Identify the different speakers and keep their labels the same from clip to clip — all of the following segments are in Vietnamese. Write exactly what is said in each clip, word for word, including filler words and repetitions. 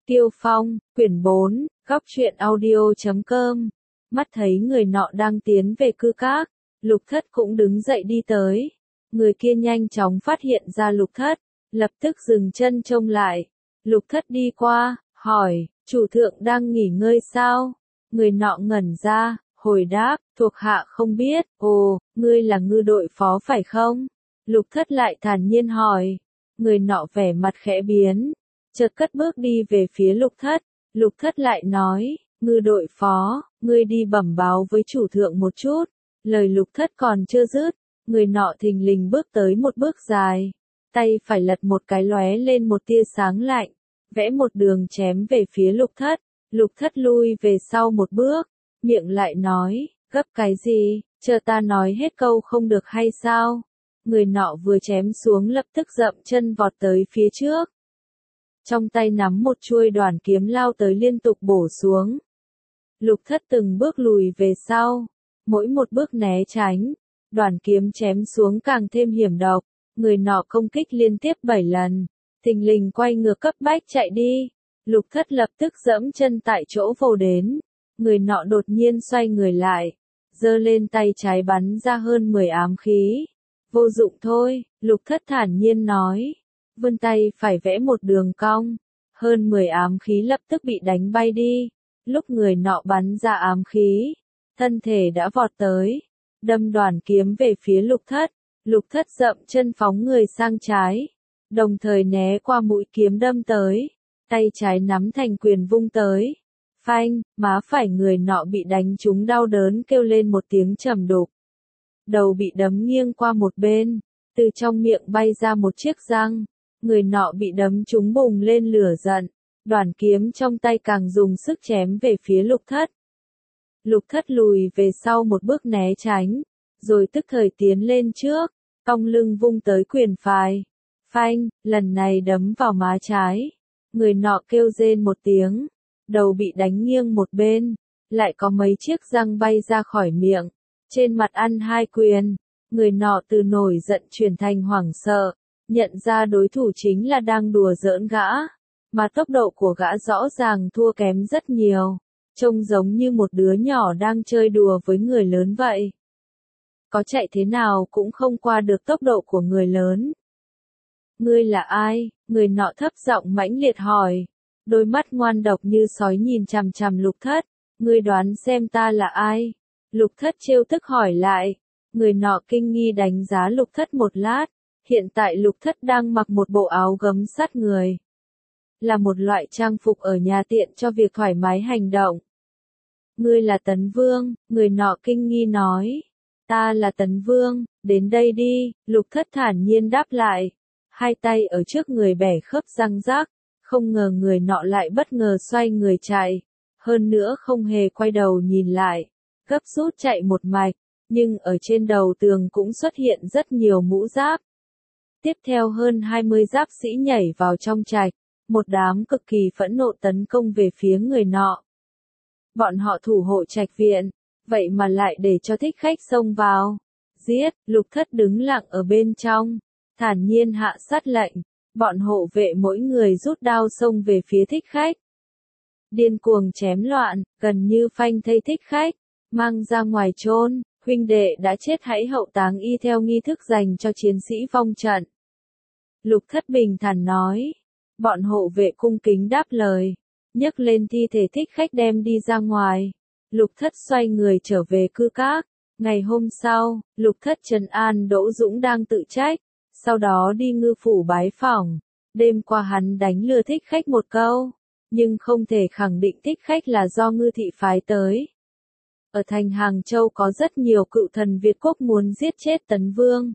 Speaker 1: Tiêu Phong, quyển bốn, góc truyện audio chấm com. Mắt thấy người nọ đang tiến về cư các, Lục Thất cũng đứng dậy đi tới. Người kia nhanh chóng phát hiện ra Lục Thất, lập tức dừng chân trông lại. Lục Thất đi qua, hỏi, chủ thượng đang nghỉ ngơi sao? Người nọ ngẩn ra, hồi đáp, thuộc hạ không biết. Ồ, ngươi là ngư đội phó phải không? Lục Thất lại thản nhiên hỏi. Người nọ vẻ mặt khẽ biến, chợt cất bước đi về phía Lục Thất. Lục Thất lại nói, ngư đội phó, ngươi đi bẩm báo với chủ thượng một chút. Lời Lục Thất còn chưa dứt, người nọ thình lình bước tới một bước dài, tay phải lật một cái lóe lên một tia sáng lạnh, vẽ một đường chém về phía Lục Thất. Lục Thất lui về sau một bước, miệng lại nói, gấp cái gì, chờ ta nói hết câu không được hay sao? Người nọ vừa chém xuống lập tức dậm chân vọt tới phía trước. Trong tay nắm một chuôi đoàn kiếm lao tới liên tục bổ xuống. Lục Thất từng bước lùi về sau, mỗi một bước né tránh, đoàn kiếm chém xuống càng thêm hiểm độc. Người nọ công kích liên tiếp bảy lần, thình lình quay ngược cấp bách chạy đi. Lục Thất lập tức giẫm chân tại chỗ vồ đến. Người nọ đột nhiên xoay người lại, giơ lên tay trái bắn ra hơn mười ám khí. Vô dụng thôi, Lục Thất thản nhiên nói. Vươn tay phải vẽ một đường cong, hơn mười ám khí lập tức bị đánh bay đi. Lúc người nọ bắn ra ám khí, thân thể đã vọt tới, đâm đoàn kiếm về phía Lục Thất. Lục Thất dậm chân phóng người sang trái, đồng thời né qua mũi kiếm đâm tới, tay trái nắm thành quyền vung tới. Phanh, má phải người nọ bị đánh trúng đau đớn kêu lên một tiếng trầm đục. Đầu bị đấm nghiêng qua một bên, từ trong miệng bay ra một chiếc răng. Người nọ bị đấm trúng bùng lên lửa giận, đoàn kiếm trong tay càng dùng sức chém về phía Lục Thất. Lục Thất lùi về sau một bước né tránh, rồi tức thời tiến lên trước, cong lưng vung tới quyền phải. Phanh, lần này đấm vào má trái. Người nọ kêu rên một tiếng, đầu bị đánh nghiêng một bên, lại có mấy chiếc răng bay ra khỏi miệng, trên mặt ăn hai quyền. Người nọ từ nổi giận chuyển thành hoảng sợ, nhận ra đối thủ chính là đang đùa giỡn gã, mà tốc độ của gã rõ ràng thua kém rất nhiều, trông giống như một đứa nhỏ đang chơi đùa với người lớn vậy. Có chạy thế nào cũng không qua được tốc độ của người lớn. Ngươi là ai? Người nọ thấp giọng mãnh liệt hỏi, đôi mắt ngoan độc như sói nhìn chằm chằm Lục Thất. Ngươi đoán xem ta là ai? Lục Thất trêu tức hỏi lại. Người nọ kinh nghi đánh giá Lục Thất một lát. Hiện tại Lục Thất đang mặc một bộ áo gấm sát người, là một loại trang phục ở nhà tiện cho việc thoải mái hành động. Ngươi là Tấn Vương, người nọ kinh nghi nói. Ta là Tấn Vương, đến đây đi. Lục Thất thản nhiên đáp lại, hai tay ở trước người bẻ khớp răng rác. Không ngờ người nọ lại bất ngờ xoay người chạy, hơn nữa không hề quay đầu nhìn lại, gấp rút chạy một mạch, nhưng ở trên đầu tường cũng xuất hiện rất nhiều mũ giáp. Tiếp theo hơn hai mươi giáp sĩ nhảy vào trong trạch, một đám cực kỳ phẫn nộ tấn công về phía người nọ. Bọn họ thủ hộ trạch viện, vậy mà lại để cho thích khách xông vào. Giết, Lục Thất đứng lặng ở bên trong, thản nhiên hạ sát lệnh. Bọn hộ vệ mỗi người rút đao xông về phía thích khách. Điên cuồng chém loạn, gần như phanh thây thích khách, mang ra ngoài chôn. Huynh đệ đã chết hãy hậu táng y theo nghi thức dành cho chiến sĩ vong trận. Lục Thất bình thản nói. Bọn hộ vệ cung kính đáp lời, nhấc lên thi thể thích khách đem đi ra ngoài. Lục Thất xoay người trở về cư các. Ngày hôm sau, Lục Thất trấn an Đỗ Dũng đang tự trách, sau đó đi ngư phủ bái phỏng. Đêm qua hắn đánh lừa thích khách một câu, nhưng không thể khẳng định thích khách là do Ngư thị phái tới. Ở thành Hàng Châu có rất nhiều cựu thần Việt quốc muốn giết chết Tấn Vương.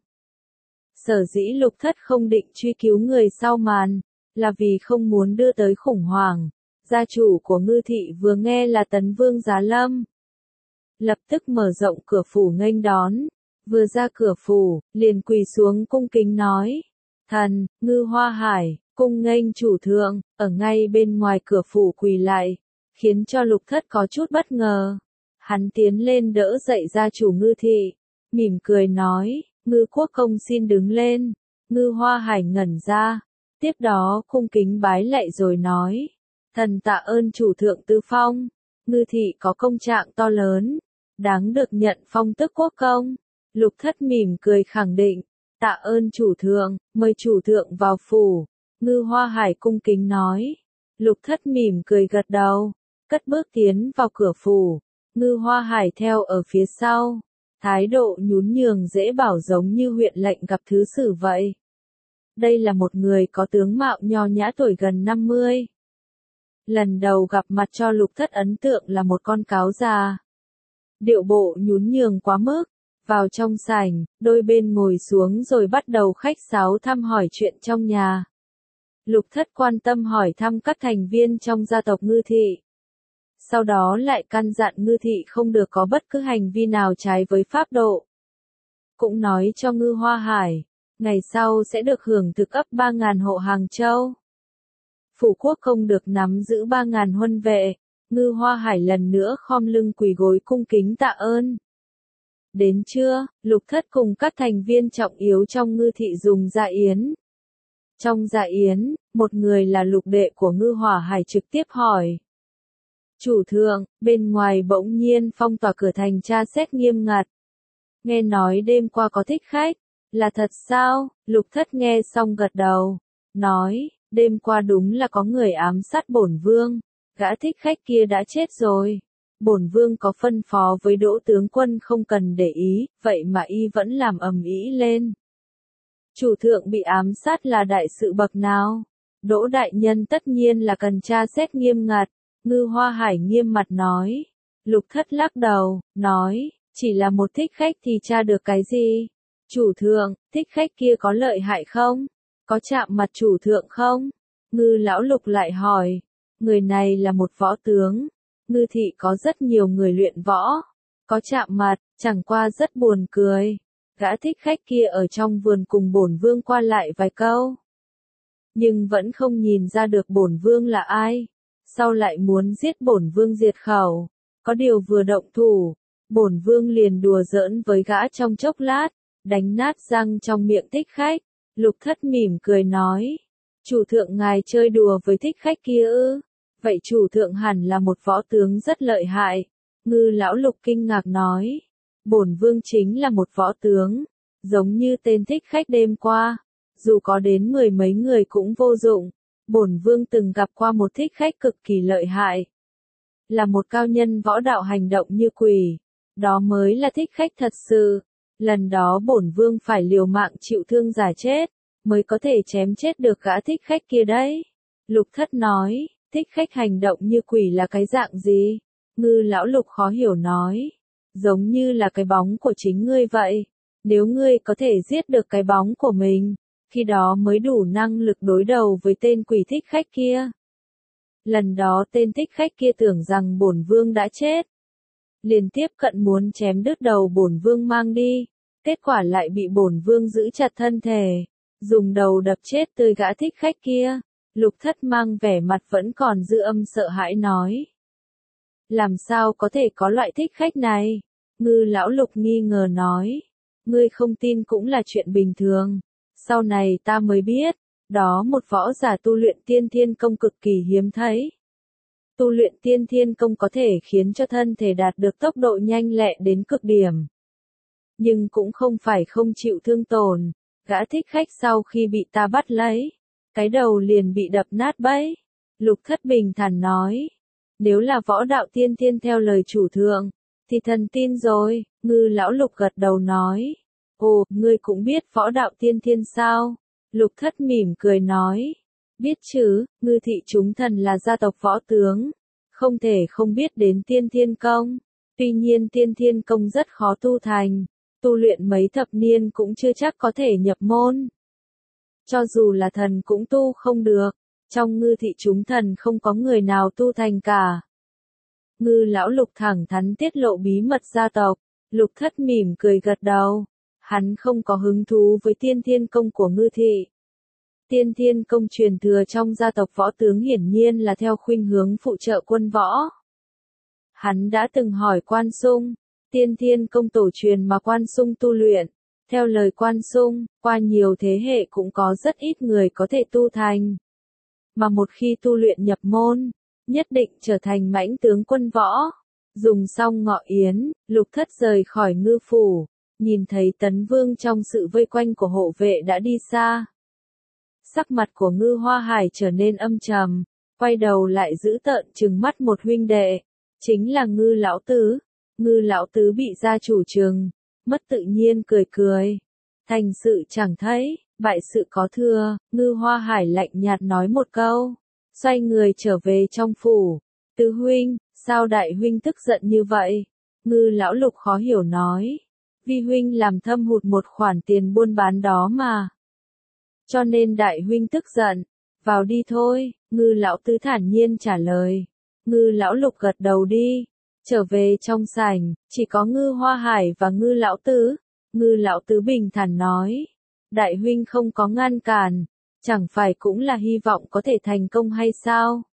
Speaker 1: Sở dĩ Lục Thất không định truy cứu người sau màn, là vì không muốn đưa tới khủng hoảng. Gia chủ của Ngư thị vừa nghe là Tấn Vương giá lâm, lập tức mở rộng cửa phủ nghênh đón. Vừa ra cửa phủ, liền quỳ xuống cung kính nói, thần, Ngư Hoa Hải, cung nghênh chủ thượng. Ở ngay bên ngoài cửa phủ quỳ lại, khiến cho Lục Thất có chút bất ngờ. Hắn tiến lên đỡ dậy gia chủ Ngư thị, mỉm cười nói, Ngư quốc công xin đứng lên. Ngư Hoa Hải ngẩn ra, tiếp đó cung kính bái lạy rồi nói, Thần tạ ơn chủ thượng tư phong, ngư thị có công trạng to lớn, đáng được nhận phong tước quốc công. Lục thất mỉm cười khẳng định, tạ ơn chủ thượng, mời chủ thượng vào phủ. Ngư Hoa Hải cung kính nói. Lục thất mỉm cười gật đầu, cất bước tiến vào cửa phủ. Ngư Hoa Hải theo ở phía sau, thái độ nhún nhường dễ bảo giống như huyện lệnh gặp thứ sử vậy. Đây là một người có tướng mạo nho nhã tuổi gần năm mươi. Lần đầu gặp mặt cho lục thất ấn tượng là một con cáo già. Điệu bộ nhún nhường quá mức, vào trong sảnh, đôi bên ngồi xuống rồi bắt đầu khách sáo thăm hỏi chuyện trong nhà. Lục thất quan tâm hỏi thăm các thành viên trong gia tộc Ngư thị. Sau đó lại căn dặn Ngư thị không được có bất cứ hành vi nào trái với pháp độ. Cũng nói cho Ngư Hoa Hải, ngày sau sẽ được hưởng thực ấp ba ngàn hộ Hàng Châu. Phủ quốc không được nắm giữ ba ngàn huân vệ. Ngư Hoa Hải lần nữa khom lưng quỳ gối cung kính tạ ơn. Đến trưa, lục thất cùng các thành viên trọng yếu trong Ngư thị dùng dạ yến. Trong dạ yến, một người là lục đệ của Ngư Hoa Hải trực tiếp hỏi. Chủ thượng, bên ngoài bỗng nhiên phong tỏa cửa thành tra xét nghiêm ngặt. Nghe nói đêm qua có thích khách, là thật sao? Lục thất nghe xong gật đầu, nói, đêm qua đúng là có người ám sát bổn vương, gã thích khách kia đã chết rồi. Bổn vương có phân phó với Đỗ tướng quân không cần để ý, vậy mà y vẫn làm ầm ĩ lên. Chủ thượng bị ám sát là đại sự bậc nào? Đỗ đại nhân tất nhiên là cần tra xét nghiêm ngặt. Ngư Hoa Hải nghiêm mặt nói. Lục thất lắc đầu, nói, chỉ là một thích khách thì tra được cái gì? Chủ thượng, thích khách kia có lợi hại không? Có chạm mặt chủ thượng không? Ngư lão lục lại hỏi. Người này là một võ tướng. Ngư thị có rất nhiều người luyện võ. Có chạm mặt, chẳng qua rất buồn cười. Gã thích khách kia ở trong vườn cùng bổn vương qua lại vài câu. Nhưng vẫn không nhìn ra được bổn vương là ai. Sau lại muốn giết bổn vương diệt khẩu. Có điều vừa động thủ, bổn vương liền đùa giỡn với gã trong chốc lát, đánh nát răng trong miệng thích khách. Lục thất mỉm cười nói. Chủ thượng ngài chơi đùa với thích khách kia ư? Vậy chủ thượng hẳn là một võ tướng rất lợi hại. Ngư lão lục kinh ngạc nói. Bổn vương chính là một võ tướng, giống như tên thích khách đêm qua. Dù có đến mười mấy người cũng vô dụng. Bổn vương từng gặp qua một thích khách cực kỳ lợi hại. Là một cao nhân võ đạo hành động như quỷ. Đó mới là thích khách thật sự. Lần đó bổn vương phải liều mạng chịu thương giả chết, mới có thể chém chết được gã thích khách kia đấy. Lục thất nói, thích khách hành động như quỷ là cái dạng gì? Ngư lão lục khó hiểu nói. Giống như là cái bóng của chính ngươi vậy. Nếu ngươi có thể giết được cái bóng của mình, khi đó mới đủ năng lực đối đầu với tên quỷ thích khách kia. Lần đó tên thích khách kia tưởng rằng bổn vương đã chết. Liền tiếp cận muốn chém đứt đầu bổn vương mang đi. Kết quả lại bị bổn vương giữ chặt thân thể. Dùng đầu đập chết tươi gã thích khách kia. Lục thất mang vẻ mặt vẫn còn dư âm sợ hãi nói. Làm sao có thể có loại thích khách này? Ngư lão lục nghi ngờ nói. Ngươi không tin cũng là chuyện bình thường. Sau này ta mới biết, đó một võ giả tu luyện tiên thiên công cực kỳ hiếm thấy. Tu luyện tiên thiên công có thể khiến cho thân thể đạt được tốc độ nhanh lẹ đến cực điểm. Nhưng cũng không phải không chịu thương tổn. Gã thích khách sau khi bị ta bắt lấy, cái đầu liền bị đập nát bấy. Lục thất bình thản nói. Nếu là võ đạo tiên thiên theo lời chủ thượng, thì thần tin rồi. Ngư lão lục gật đầu nói. Ồ, ngươi cũng biết võ đạo tiên thiên sao? Lục thất mỉm cười nói. Biết chứ, Ngư thị chúng thần là gia tộc võ tướng. Không thể không biết đến tiên thiên công. Tuy nhiên tiên thiên công rất khó tu thành. Tu luyện mấy thập niên cũng chưa chắc có thể nhập môn. Cho dù là thần cũng tu không được. Trong Ngư thị chúng thần không có người nào tu thành cả. Ngư lão lục thẳng thắn tiết lộ bí mật gia tộc. Lục thất mỉm cười gật đầu. Hắn không có hứng thú với tiên thiên công của Ngư thị. Tiên thiên công truyền thừa trong gia tộc võ tướng hiển nhiên là theo khuynh hướng phụ trợ quân võ. Hắn đã từng hỏi Quan Sung, tiên thiên công tổ truyền mà Quan Sung tu luyện. Theo lời Quan Sung, qua nhiều thế hệ cũng có rất ít người có thể tu thành. Mà một khi tu luyện nhập môn, nhất định trở thành mãnh tướng quân võ. Dùng xong ngọ yến, Lục Thất rời khỏi ngư phủ, nhìn thấy Tấn Vương trong sự vây quanh của hộ vệ đã đi xa. Sắc mặt của Ngư Hoa Hải trở nên âm trầm, quay đầu lại giữ tợn trừng mắt một huynh đệ, chính là Ngư Lão Tứ. Ngư Lão Tứ bị gia chủ trừng, mất tự nhiên cười cười. Thành sự chẳng thấy, bại sự có thưa, Ngư Hoa Hải lạnh nhạt nói một câu, xoay người trở về trong phủ. Tứ huynh, sao đại huynh tức giận như vậy? Ngư Lão Lục khó hiểu nói, vi huynh làm thâm hụt một khoản tiền buôn bán đó mà. Cho nên đại huynh tức giận, vào đi thôi, Ngư Lão Tứ thản nhiên trả lời. Ngư Lão Lục gật đầu đi, trở về trong sảnh, chỉ có Ngư Hoa Hải và Ngư Lão Tứ. Ngư Lão Tứ bình thản nói, đại huynh không có ngăn cản, chẳng phải cũng là hy vọng có thể thành công hay sao?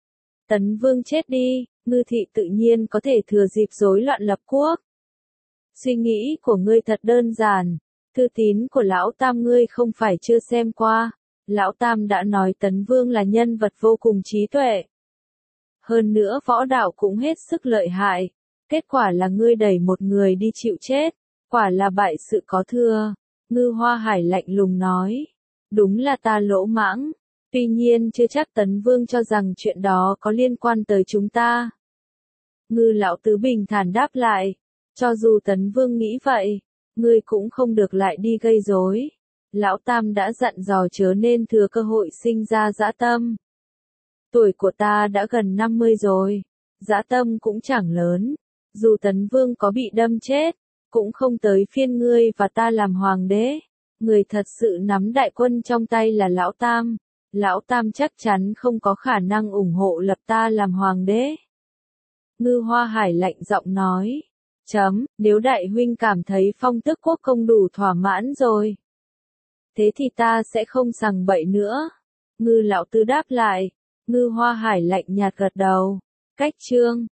Speaker 1: Tấn Vương chết đi, Ngư thị tự nhiên có thể thừa dịp rối loạn lập quốc. Suy nghĩ của ngươi thật đơn giản, thư tín của Lão Tam ngươi không phải chưa xem qua. Lão Tam đã nói Tấn Vương là nhân vật vô cùng trí tuệ. Hơn nữa võ đạo cũng hết sức lợi hại. Kết quả là ngươi đẩy một người đi chịu chết. Quả là bại sự có thưa. Ngư Hoa Hải lạnh lùng nói. Đúng là ta lỗ mãng. Tuy nhiên chưa chắc Tấn Vương cho rằng chuyện đó có liên quan tới chúng ta. Ngư Lão Tứ bình thản đáp lại. Cho dù Tấn Vương nghĩ vậy, ngươi cũng không được lại đi gây rối. Lão Tam đã dặn dò chớ nên thừa cơ hội sinh ra dã tâm. Tuổi của ta đã gần năm mươi rồi, dã tâm cũng chẳng lớn. Dù Tấn Vương có bị đâm chết, cũng không tới phiên ngươi và ta làm hoàng đế. Người thật sự nắm đại quân trong tay là Lão Tam. Lão Tam chắc chắn không có khả năng ủng hộ lập ta làm hoàng đế. Ngư Hoa Hải lạnh giọng nói. Chấm, nếu đại huynh cảm thấy phong tước quốc công đủ thỏa mãn rồi. Thế thì ta sẽ không sằng bậy nữa. Ngư Lão Tứ đáp lại. Ngư Hoa Hải lạnh nhạt gật đầu. Cách chương.